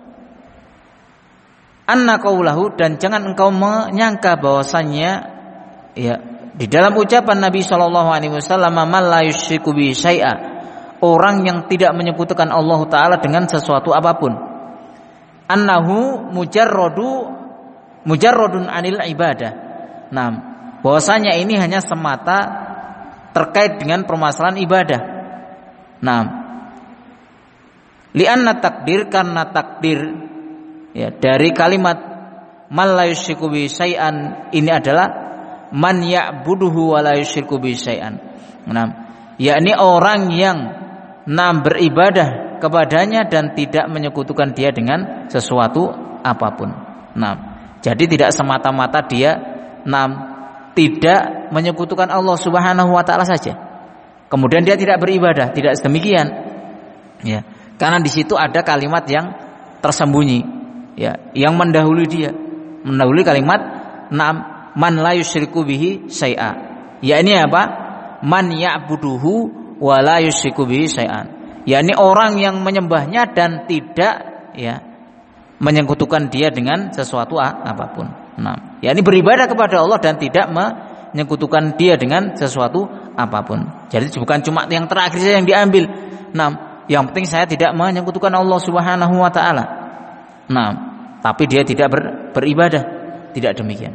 anna qaulahu, dan jangan engkau menyangka bahwasannya ya di dalam ucapan Nabi sallallahu alaihi wasallam, man la yusyriku bi syai'a, orang yang tidak menyekutukan Allah taala dengan sesuatu apapun, annahu mujarradu mujarradun anil ibadah. Nah, bahwasanya ini hanya semata terkait dengan permasalahan ibadah. Nah, li'anna takdir, karena takdir ya dari kalimat man la yusyriku bi syai'an ini adalah man ya'buduhu wa la yusyriku bi syai'an. Nah, yakni orang yang nam beribadah kepadanya dan tidak menyekutukan dia dengan sesuatu apapun. Nah, jadi tidak semata-mata dia nam tidak menyekutukan Allah Subhanahu wa taala saja, kemudian dia tidak beribadah, tidak demikian. Ya, karena di situ ada kalimat yang tersembunyi, ya, yang mendahului dia. mendahului kalimat nam man la yusyriku bihi syai'a. Yakni apa? Man ya'buduhu wa la yusyriku bihi syai'an. Yakni orang yang menyembahnya dan tidak ya menyekutukan dia dengan sesuatu apapun. Nah, yakni beribadah kepada Allah dan tidak menyekutukan dia dengan sesuatu apapun. Jadi bukan cuma yang terakhir saja yang diambil. Nah, yang penting saya tidak menyekutukan Allah Subhanahu wa taala. Nah, tapi dia tidak ber, beribadah, tidak demikian.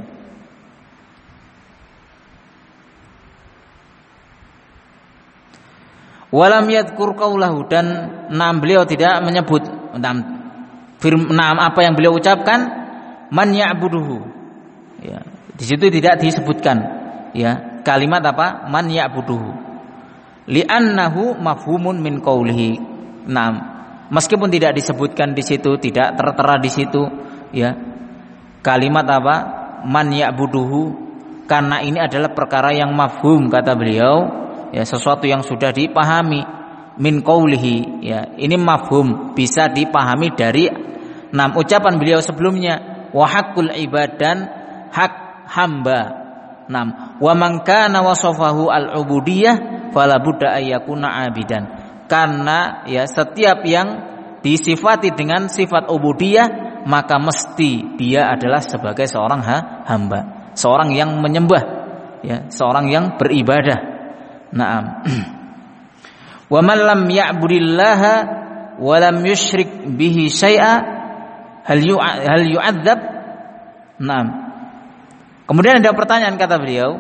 Walam yadhkur qaulahu, dan nam beliau tidak menyebut nam firman apa yang beliau ucapkan man ya'buduhu. Ya, di situ tidak disebutkan ya kalimat apa man ya'buduhu. Li'annahu mafhumun min qaulihi. Nam meskipun tidak disebutkan di situ, tidak tertera di situ ya kalimat apa man ya'buduhu, karena ini adalah perkara yang mafhum kata beliau. Ya, sesuatu yang sudah dipahami min qaulihi ya, ini mafhum bisa dipahami dari enam ucapan beliau sebelumnya wa haqqul ibad, dan hak hamba. Enam wa man kana wasafahu al ubudiyah fala budda ayyakuna abidan, karena ya setiap yang disifati dengan sifat ubudiyah maka mesti dia adalah sebagai seorang ha, hamba, seorang yang menyembah ya, seorang yang beribadah. Naam. Wa man lam ya'budillaha wa lam yusyrik bihi syai'a hal yu hal yu'adzab. Naam. Kemudian ada pertanyaan kata beliau,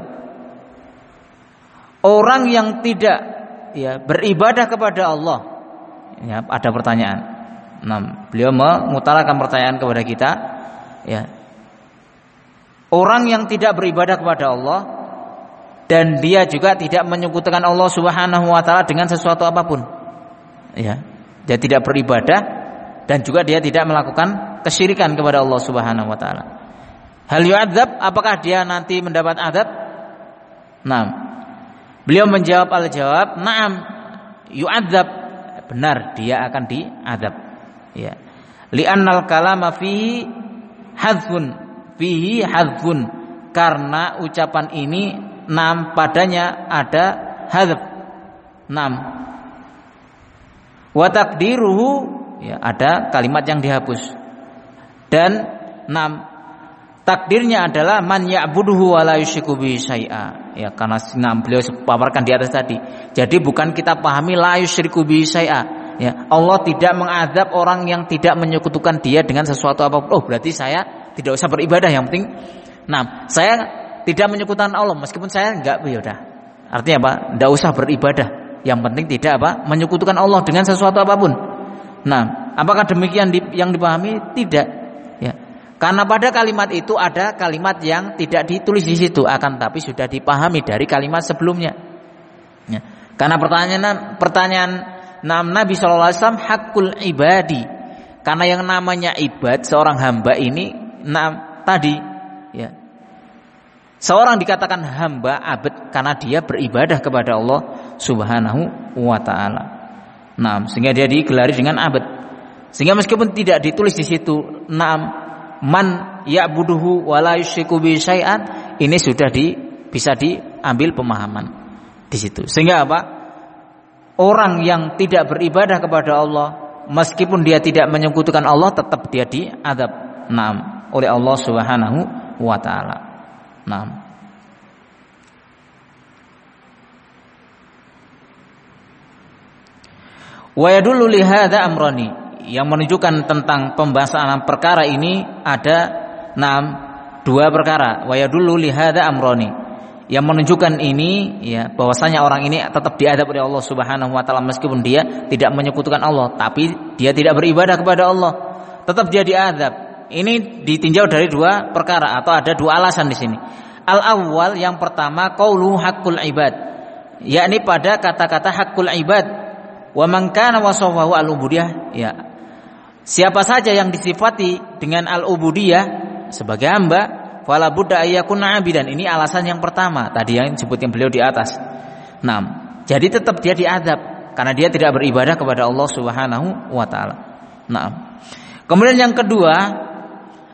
orang yang tidak ya beribadah kepada Allah. Ya, ada pertanyaan. Naam, beliau mengutarakan pertanyaan kepada kita ya. Orang yang tidak beribadah kepada Allah dan dia juga tidak menyekutukan Allah Subhanahu wa taala dengan sesuatu apapun. Ya. Dia tidak beribadah dan juga dia tidak melakukan kesyirikan kepada Allah Subhanahu wa taala. Hal yu'adzab, apakah dia nanti mendapat azab? Naam. Beliau menjawab al-jawab, na'am yu'adzab. Benar, dia akan diazab. Ya. Li'annal kalama fihi hadzfun, fihi hadzfun. Karena ucapan ini nam padanya ada hadzf. Nam. Wa taqdiruhu ya, ada kalimat yang dihapus. Dan nam takdirnya adalah man ya'buduhu wa la yusyriku bihi syai'a. Ya, karena nam beliau paparkan di atas tadi. Jadi bukan kita pahami la yusyriku bihi syai'a. Ya, Allah tidak mengazab orang yang tidak menyekutukan dia dengan sesuatu apapun. Oh, berarti saya tidak usah beribadah, yang penting nam saya tidak menyekutukan Allah, meskipun saya enggak, ya udah. Artinya apa? Enggak usah beribadah. Yang penting tidak apa? Menyekutukan Allah dengan sesuatu apapun. Nah, apakah demikian yang dipahami? Tidak. Ya. Karena pada kalimat itu ada kalimat yang tidak ditulis di situ, akan tapi sudah dipahami dari kalimat sebelumnya. Ya. Karena pertanyaan pertanyaan Nabi shallallahu alaihi wasallam hakul ibadi. Karena yang namanya ibad, seorang hamba ini nah, tadi ya. Seorang dikatakan hamba abad karena dia beribadah kepada Allah Subhanahu wa taala. Nah, sehingga dia digelari dengan abad. Sehingga meskipun tidak ditulis di situ, na'am man ya'buduhu wa la yusyriku bihi syai'an, ini sudah di, bisa diambil pemahaman di situ. Sehingga apa? Orang yang tidak beribadah kepada Allah, meskipun dia tidak menyekutukan Allah, tetap dia diazab, na'am, oleh Allah Subhanahu wa taala. Nah, wa yadullu li hadza amrani, yang menunjukkan tentang pembahasan perkara ini ada enam dua perkara. Wa yadullu li hadza amrani, yang menunjukkan ini ya bahwasanya orang ini tetap diazab oleh Allah Subhanahu wa taala meskipun dia tidak menyekutukan Allah, tapi dia tidak beribadah kepada Allah, tetap dia diazab. Ini ditinjau dari dua perkara atau ada dua alasan di sini. Al-awwal, yang pertama, qaulu haqqul ibad, yakni pada kata-kata haqqul ibad. Wa man kana wasafahu al-ubudiyah, ya. Siapa saja yang disifati dengan al-ubudiyah sebagai hamba, fala budda ayyakuna abidan. Ini alasan yang pertama tadi yang disebutkan beliau di atas. Nah, jadi tetap dia diazab karena dia tidak beribadah kepada Allah Subhanahu wa taala. Nah, kemudian yang kedua,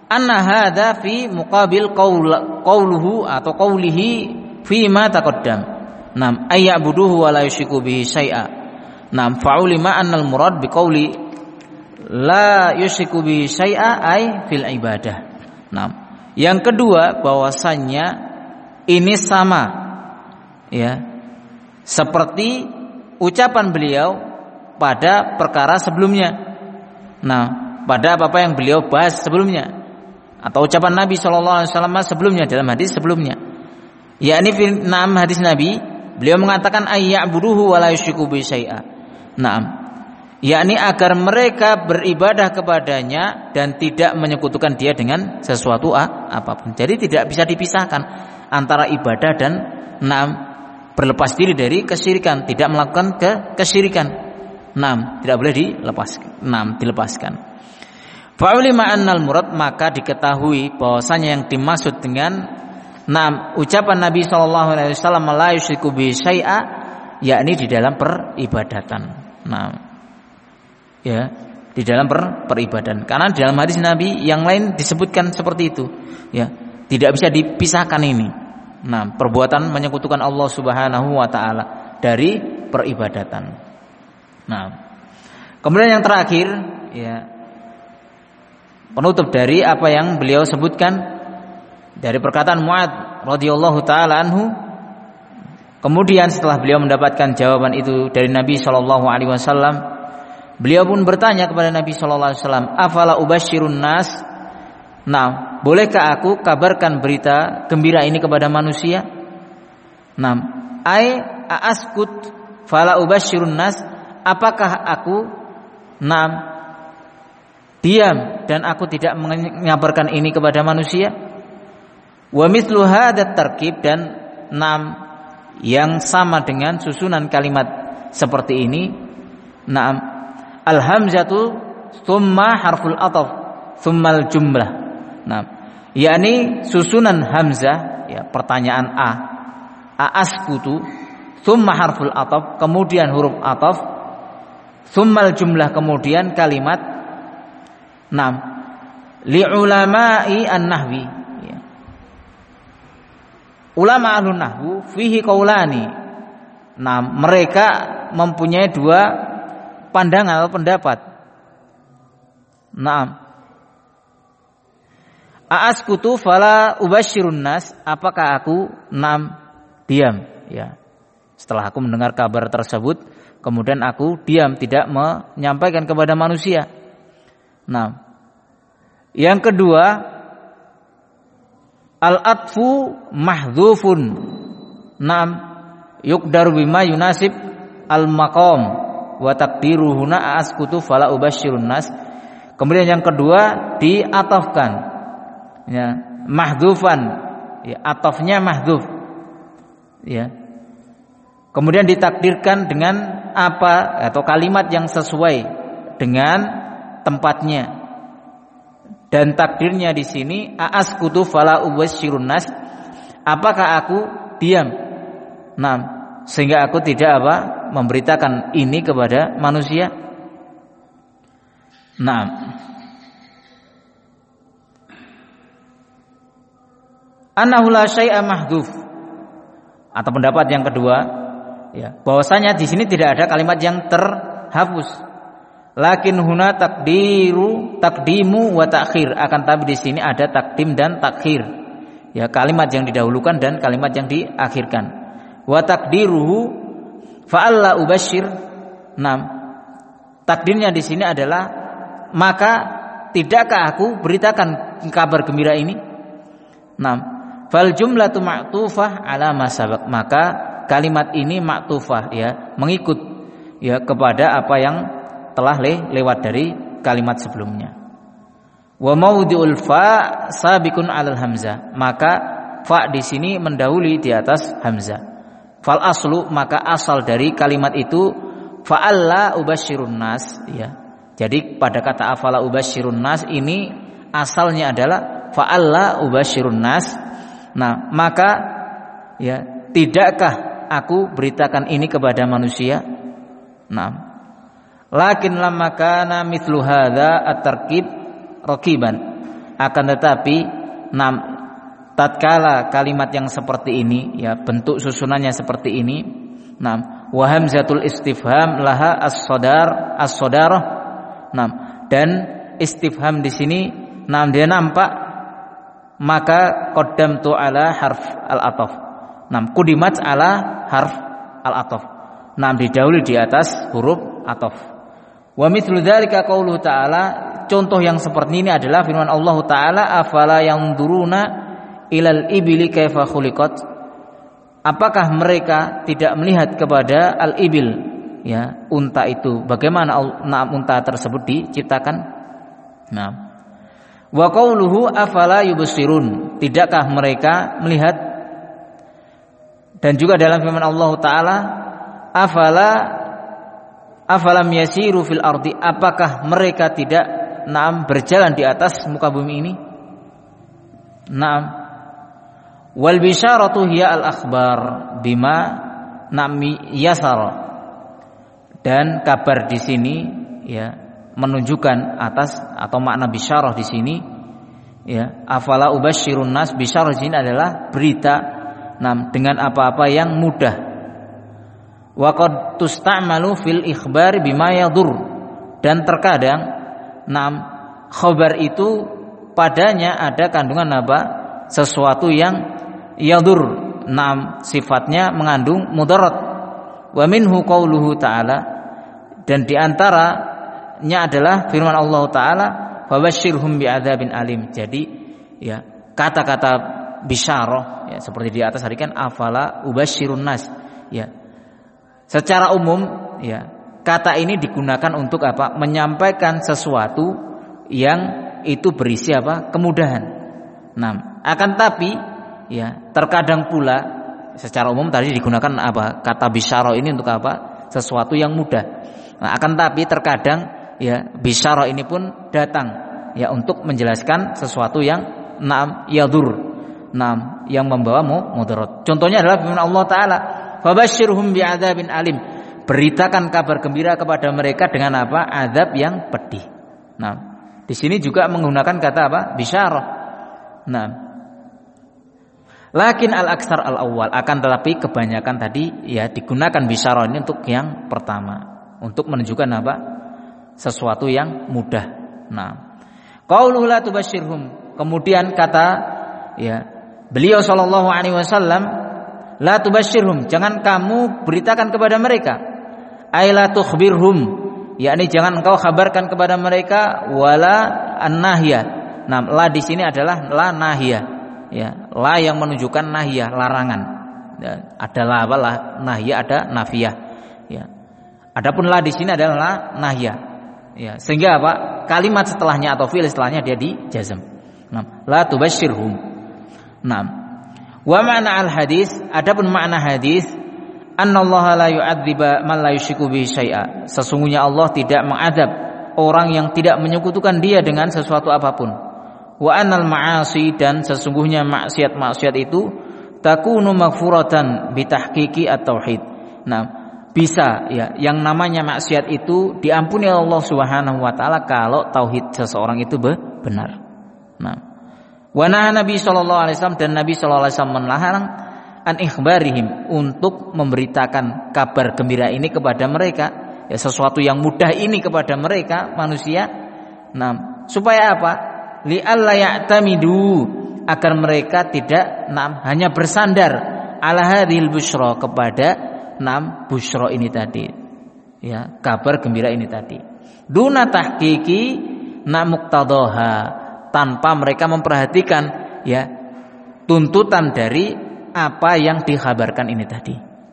anna hadza fi muqabil qaul qauluhu atau qaulihi fi ma taqaddam. Nam ayyabuduhu wa la yusyriku bihi syai'a. Nam fa'ulima annal murad biqauli la yusyriku bihi syai'a ay fil ibadah. Nam yang kedua bahwasannya ini sama ya seperti ucapan beliau pada perkara sebelumnya. Nah, pada apa-apa yang beliau bahas sebelumnya atau ucapan Nabi sallallahu alaihi wasallam sebelumnya dalam hadis sebelumnya. Yakni fi enam hadis Nabi, beliau mengatakan ayya'buduhu wa la yusyriku bihi syai'a. Naam. Yakni agar mereka beribadah kepadanya dan tidak menyekutukan dia dengan sesuatu apapun. Jadi tidak bisa dipisahkan antara ibadah dan naam berlepas diri dari kesyirikan, tidak melakukan ke kesyirikan. Naam, tidak boleh dilepaskan. Naam, dilepaskan. Fa'ulima annal murad, maka diketahui bahwasanya yang dimaksud dengan naam ucapan Nabi sallallahu alaihi wasallam la yusyriku bihi syai'a yakni di dalam peribadatan. Naam. Ya, di dalam per, peribadatan. Karena di dalam hadis Nabi yang lain disebutkan seperti itu. Ya, tidak bisa dipisahkan ini. Nah, perbuatan menyekutukan Allah Subhanahu wa taala dari peribadatan. Nah, kemudian yang terakhir ya penutup dari apa yang beliau sebutkan dari perkataan Mu'adz radhiyallahu taala anhu. Kemudian setelah beliau mendapatkan jawaban itu dari Nabi sallallahu alaihi wasallam, beliau pun bertanya kepada Nabi sallallahu alaihi wasallam, "Afala ubasyirun nas?" Nah, bolehkah aku kabarkan berita gembira ini kepada manusia? Nah, ai aaskut fala ubasyirun nas? Apakah aku nam diam dan aku tidak mengabarkan ini kepada manusia? Wa mithlu hadat tarkib, dan nam yang sama dengan susunan kalimat seperti ini. Naam al hamzatu thumma harful ataf thumma al jumlah. Nah, yakni susunan hamzah ya pertanyaan a aaskutu thumma harful ataf kemudian huruf ataf thumma al jumlah kemudian kalimat. Nah, li ulama'i an-nahwi ya. Ulama ahlun nahwu fihi qaulani. Nah, mereka mempunyai dua pandangan atau pendapat. Naam. Aaskutu fala ubasyirun nas, apakah aku nam diam ya. Setelah aku mendengar kabar tersebut, kemudian aku diam tidak menyampaikan kepada manusia. Nah, yang kedua al-atfu mahdhufun. Naam yuqdaru bima yunasib al-maqam wa taqdiruhuna aaskutu fala ubasyirun nas. Kemudian yang kedua diatafkan ya, mahdhufan ya, atafnya mahdhuf ya. Kemudian ditakdirkan dengan apa atau kalimat yang sesuai dengan tempatnya. Dan takdirnya di sini aaskutu fala ubasyirun nas, apakah aku diam? Nah, sehingga aku tidak apa memberitakan ini kepada manusia. Nah, annahu la syai'a mahdhuf, atau pendapat yang kedua ya, bahwasanya di sini tidak ada kalimat yang terhapus. Lakin huna takdiru takdimu wa takhir, akan tapi di sini ada takdim dan takhir. Ya, kalimat yang didahulukan dan kalimat yang diakhirkan. Wa takdiruhu fa'alla ubasyir. Nam. Takdirnya di sini adalah maka tidakkah aku beritakan kabar gembira ini? Nam. Fal jumlatu ma'tufah ala ma sabaq, maka kalimat ini ma'tufah ya, mengikut ya kepada apa yang telah le, lewat dari kalimat sebelumnya. Wa mawdi'ul fa sabiqun 'alal hamzah, maka fa di sini mendahului di atas hamzah. Fal aslu, maka asal dari kalimat itu fa'alla ubasyirun nas ya. Jadi pada kata afala ubasyirun nas ini asalnya adalah fa'alla ubasyirun nas. Nah, maka ya, tidakkah aku beritakan ini kepada manusia? Nah, lakin lamma kana mithlu hadza at-tarkib raqiban. akan tetapi nam tatkala kalimat yang seperti ini ya bentuk susunannya seperti ini nam wa hamzatul istifham laha as-sadar as-sadarah nam dan istifham di sini nam dia nampak maka qaddamtu ala harf al-ataf nam kudimat ala harf al-ataf nam didahului di atas huruf ataf. Wa mithlu dzalika qauluhu ta'ala, contoh yang seperti ini adalah firman Allah Ta'ala, afala yanzuruna ilal ibili kaifa khuliqat. Apakah mereka tidak melihat kepada al-ibil ya, unta itu bagaimana na'am unta tersebut diciptakan? Nah. Wa qauluhu afala yubsirun, tidakkah mereka melihat? Dan juga dalam firman Allah Ta'ala, afala afalam yasiru fil ardi, apakah mereka tidak naam berjalan di atas muka bumi ini? Naam. Wal bisyaratu hiya al akhbar bima nami yasar. Dan kabar di sini ya menunjukkan atas atau makna bisyarah di sini ya, afala ubasyirun nas, bisyarah di sini adalah berita naam dengan apa-apa yang mudah. Wa qad tusta'malu fil ikhbar bima yadur, dan terkadang nam khabar itu padanya ada kandungan apa? Sesuatu yang yadur, nam sifatnya mengandung mudarat. Wa minhu qauluhu ta'ala, dan diantaranya adalah firman Allah Ta'ala, fabasyirhum bi'adzabin alim. Jadi ya kata-kata bisyarah ya seperti di atas tadi kan afala ubasyirun nas ya. Secara umum ya kata ini digunakan untuk apa? Menyampaikan sesuatu yang itu berisi apa? Kemudahan. Nah, akan tapi ya terkadang pula secara umum tadi digunakan apa? Kata bisyarah ini untuk apa? Sesuatu yang mudah. Nah, akan tapi terkadang ya bisyarah ini pun datang ya untuk menjelaskan sesuatu yang naam yadur, naam yang membawa mudarat. Contohnya adalah firman Allah Ta'ala, fabasyirhum bi'adzabin alim, beritakan kabar gembira kepada mereka dengan apa? Azab yang pedih. Nah, di sini juga menggunakan kata apa? Bisyarah. Nah, lakin al-aksar al-awwal, akan tetapi kebanyakan tadi ya digunakan bisyarah ini untuk yang pertama, untuk menunjukkan apa? Sesuatu yang mudah. Nah, qauluhu la tubasyirhum, kemudian kata ya beliau sallallahu alaihi wasallam, la tubasyirhum, jangan kamu beritakan kepada mereka. Ay la tukhbirhum, yakni jangan engkau kabarkan kepada mereka. Wala an-nahya. Nah, la di sini adalah la nahya. Ya, la yang menunjukkan nahya, larangan. Ya, ada la apa? La nahya, ada nafiyah. Ya. Adapun la di sini adalah la nahya. Ya, sehingga apa? Kalimat setelahnya atau fi'il setelahnya dia dijazm. Nah, la tubasyirhum. Nah, wa ma'na al-hadis, adapun makna hadis, annallaha la yu'adziba man la yusyriku bihi syai'a, sesungguhnya Allah tidak mengadab orang yang tidak menyekutukan Dia dengan sesuatu apapun. Wa annal ma'asi, dan sesungguhnya maksiat-maksiat itu takunu maghfuratan bitahqiqi at-tauhid. Nah, bisa ya yang namanya maksiat itu diampuni Allah Subhanahu wa taala kalau tauhid seseorang itu benar. Nah, wa Nabi sallallahu alaihi wasallam, dan Nabi sallallahu alaihi wasallam melarang an ikhbarihim, untuk memberitakan kabar gembira ini kepada mereka, ya sesuatu yang mudah ini kepada mereka manusia. Nah, supaya apa? Li alla ya'tamidu, agar mereka tidak nam hanya bersandar ala hadhil busyra, kepada nam busyra ini tadi. Ya, kabar gembira ini tadi. Duna tahqiqi na muqtadaha, tanpa mereka memperhatikan ya tuntutan dari apa yang dikhabarkan ini tadi.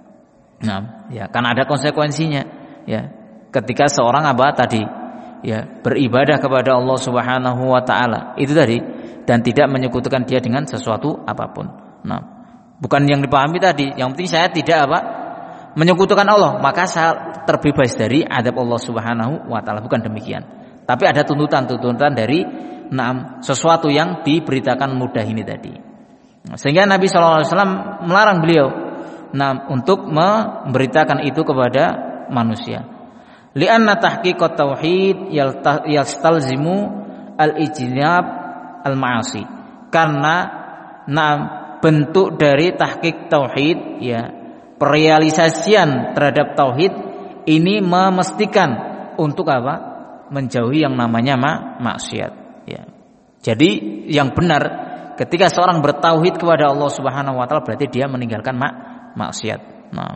Nah, ya kan ada konsekuensinya ya ketika seorang apa tadi ya beribadah kepada Allah Subhanahu wa taala itu tadi, dan tidak menyekutukan Dia dengan sesuatu apapun. Nah, bukan yang dipahami tadi, yang penting saya tidak apa menyekutukan Allah, maka saya terbebas dari adab Allah Subhanahu wa taala, bukan demikian. Tapi ada tuntutan-tuntutan dari Naam, sesuatu yang diberitakan mudah ini tadi. Sehingga Nabi shallallahu alaihi wasallam melarang beliau naam, untuk memberitakan itu kepada manusia. Li'anna tahqiqat tauhid yastalzimu al-ijtinab al-ma'asi. Karena nah bentuk dari tahqiq tauhid ya, perealisasian terhadap tauhid ini memastikan untuk apa? Menjauhi yang namanya ma- maksiat ya. Jadi yang benar ketika seorang bertauhid kepada Allah Subhanahu wa taala berarti dia meninggalkan mak- maksiat. Nah,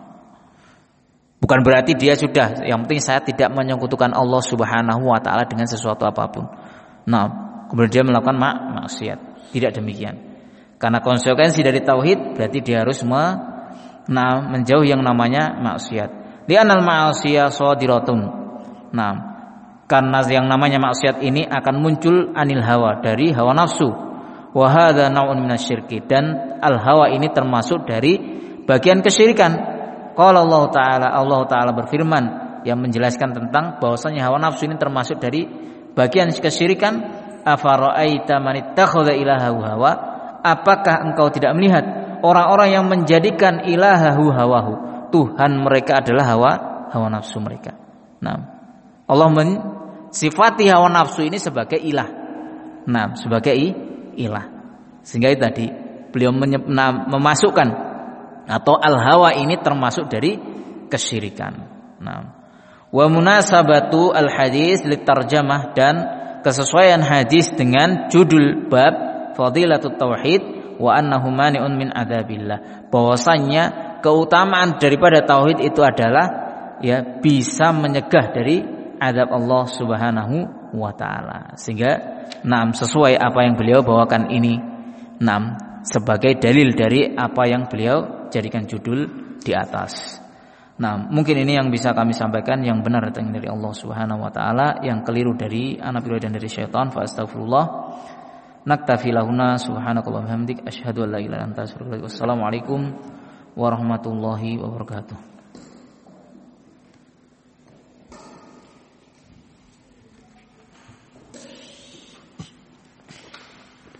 bukan berarti dia sudah yang penting saya tidak menyekutukan Allah Subhanahu wa taala dengan sesuatu apapun. Nah, kemudian dia melakukan mak- maksiat. Tidak demikian. Karena konsekuensi dari tauhid berarti dia harus me, nah, menjauhi yang namanya maksiat. Li'anal ma'asiyah shadiratun. Nah, karena yang namanya maksiat ini akan muncul anil hawa, dari hawa nafsu. Wa hadza naun minasyirki, dan al hawa ini termasuk dari bagian kesyirikan. Qala Allah taala, Allah taala berfirman yang menjelaskan tentang bahwasanya hawa nafsu ini termasuk dari bagian kesyirikan. Afara'aita man ittakhadha ilahahu hawa, apakah engkau tidak melihat orang-orang yang menjadikan ilahahu hawahu, Tuhan mereka adalah hawa hawa nafsu mereka. Nah, Allah mensifati hawa nafsu ini sebagai ilah. Nah, sebagai ilah. Sehingga itu tadi beliau menye- nah, memasukkan atau al-hawa ini termasuk dari kesyirikan. Nah, wa munasabatu al-hadis litarjamah, dan kesesuaian hadis dengan judul bab Fadilatut Tauhid wa annahu mani'un min adzabillah, bahwasanya keutamaan daripada tauhid itu adalah ya bisa menyegah dari azab Allah Subhanahu wa taala. Sehingga enam sesuai apa yang beliau bawakan ini, enam sebagai dalil dari apa yang beliau jadikan judul di atas. Nah, mungkin ini yang bisa kami sampaikan, yang benar datang dari Allah Subhanahu wa taala, yang keliru dari anak pribadi dan dari syaitan fa astaghfirullah. Naktafi lahuna subhanakallahumma hamdik asyhadu an la ilaha illa anta astaghfiruka wa atubu ilaik. Wassalamualaikum warahmatullahi wabarakatuh.